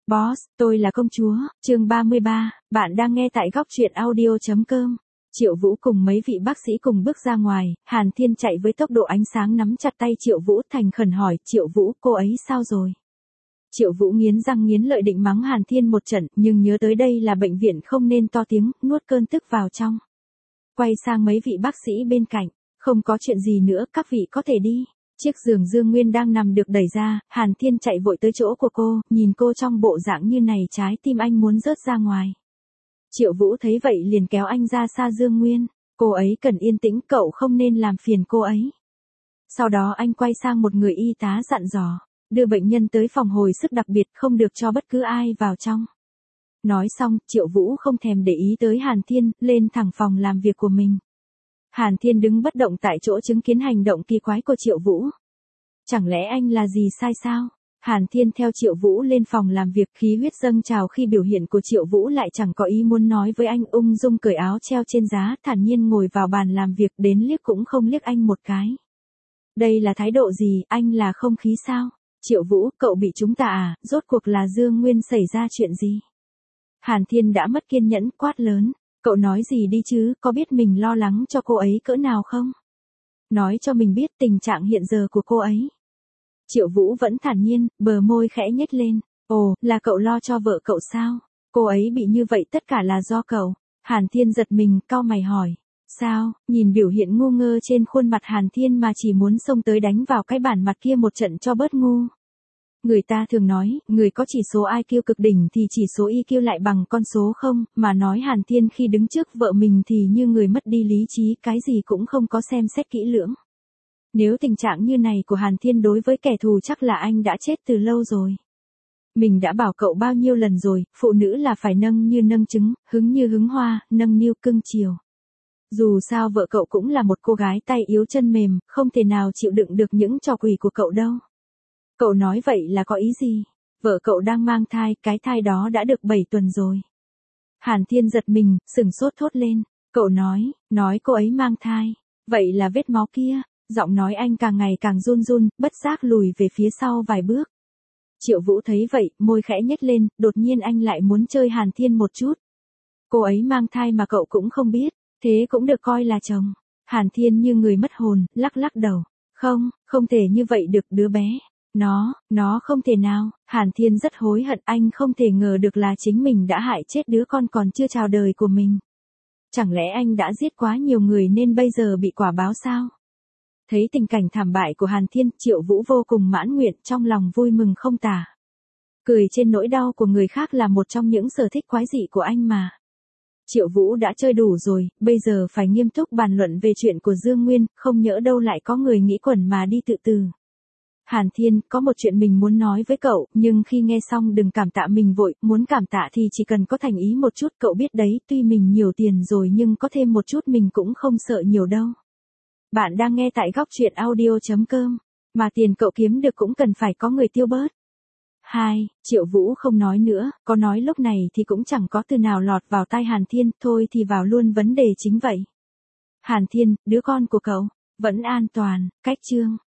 Boss, tôi là công chúa, chương 33, bạn đang nghe tại góc truyện audio.com. Triệu Vũ cùng mấy vị bác sĩ cùng bước ra ngoài, Hàn Thiên chạy với tốc độ ánh sáng nắm chặt tay Triệu Vũ thành khẩn hỏi, Triệu Vũ, cô ấy sao rồi? Triệu Vũ nghiến răng nghiến lợi định mắng Hàn Thiên một trận, nhưng nhớ tới đây là bệnh viện không nên to tiếng, nuốt cơn tức vào trong. Quay sang mấy vị bác sĩ bên cạnh, không có chuyện gì nữa, các vị có thể đi. Chiếc giường Dương Nguyên đang nằm được đẩy ra, Hàn Thiên chạy vội tới chỗ của cô, nhìn cô trong bộ dạng như này trái tim anh muốn rớt ra ngoài. Triệu Vũ thấy vậy liền kéo anh ra xa Dương Nguyên, cô ấy cần yên tĩnh, cậu không nên làm phiền cô ấy. Sau đó anh quay sang một người y tá dặn dò, đưa bệnh nhân tới phòng hồi sức đặc biệt, không được cho bất cứ ai vào trong. Nói xong, Triệu Vũ không thèm để ý tới Hàn Thiên, lên thẳng phòng làm việc của mình. Hàn Thiên đứng bất động tại chỗ chứng kiến hành động kỳ quái của Triệu Vũ. Chẳng lẽ anh là gì sai sao? Hàn Thiên theo Triệu Vũ lên phòng làm việc, khí huyết dâng trào khi biểu hiện của Triệu Vũ lại chẳng có ý muốn nói với anh, ung dung cởi áo treo trên giá, thản nhiên ngồi vào bàn làm việc, đến liếc cũng không liếc anh một cái. Đây là thái độ gì, anh là không khí sao? Triệu Vũ, cậu bị chúng ta à, rốt cuộc là Dương Nguyên xảy ra chuyện gì? Hàn Thiên đã mất kiên nhẫn, quát lớn. Cậu nói gì đi chứ, có biết mình lo lắng cho cô ấy cỡ nào không? Nói cho mình biết tình trạng hiện giờ của cô ấy. Triệu Vũ vẫn thản nhiên, bờ môi khẽ nhếch lên. Ồ, là cậu lo cho vợ cậu sao? Cô ấy bị như vậy tất cả là do cậu. Hàn Thiên giật mình, cau mày hỏi. Sao, nhìn biểu hiện ngu ngơ trên khuôn mặt Hàn Thiên mà chỉ muốn xông tới đánh vào cái bản mặt kia một trận cho bớt ngu. Người ta thường nói, người có chỉ số IQ cực đỉnh thì chỉ số EQ lại bằng con số không, mà nói Hàn Thiên khi đứng trước vợ mình thì như người mất đi lý trí, cái gì cũng không có xem xét kỹ lưỡng. Nếu tình trạng như này của Hàn Thiên đối với kẻ thù chắc là anh đã chết từ lâu rồi. Mình đã bảo cậu bao nhiêu lần rồi, phụ nữ là phải nâng như nâng trứng, hứng như hứng hoa, nâng niu cưng chiều. Dù sao vợ cậu cũng là một cô gái tay yếu chân mềm, không thể nào chịu đựng được những trò quỷ của cậu đâu. Cậu nói vậy là có ý gì? Vợ cậu đang mang thai, cái thai đó đã được 7 tuần rồi. Hàn Thiên giật mình, sừng sốt thốt lên. Cậu nói cô ấy mang thai. Vậy là vết máu kia. Giọng nói anh càng ngày càng run run, bất giác lùi về phía sau vài bước. Triệu Vũ thấy vậy, môi khẽ nhếch lên, đột nhiên anh lại muốn chơi Hàn Thiên một chút. Cô ấy mang thai mà cậu cũng không biết, thế cũng được coi là chồng. Hàn Thiên như người mất hồn, lắc lắc đầu. Không thể như vậy được, đứa bé. Nó không thể nào. Hàn Thiên rất hối hận, anh không thể ngờ được là chính mình đã hại chết đứa con còn chưa chào đời của mình. Chẳng lẽ anh đã giết quá nhiều người nên bây giờ bị quả báo sao? Thấy tình cảnh thảm bại của Hàn Thiên, Triệu Vũ vô cùng mãn nguyện, trong lòng vui mừng không tả. Cười trên nỗi đau của người khác là một trong những sở thích quái dị của anh mà. Triệu Vũ đã chơi đủ rồi, bây giờ phải nghiêm túc bàn luận về chuyện của Dương Nguyên, không nhỡ đâu lại có người nghĩ quẩn mà đi tự tử. Hàn Thiên, có một chuyện mình muốn nói với cậu, nhưng khi nghe xong đừng cảm tạ mình vội, muốn cảm tạ thì chỉ cần có thành ý một chút, cậu biết đấy, tuy mình nhiều tiền rồi nhưng có thêm một chút mình cũng không sợ nhiều đâu. Bạn đang nghe tại góc truyện audio.com, mà tiền cậu kiếm được cũng cần phải có người tiêu bớt. 2. Triệu Vũ không nói nữa, có nói lúc này thì cũng chẳng có từ nào lọt vào tai Hàn Thiên, thôi thì vào luôn vấn đề chính vậy. Hàn Thiên, đứa con của cậu, vẫn an toàn, cách chương.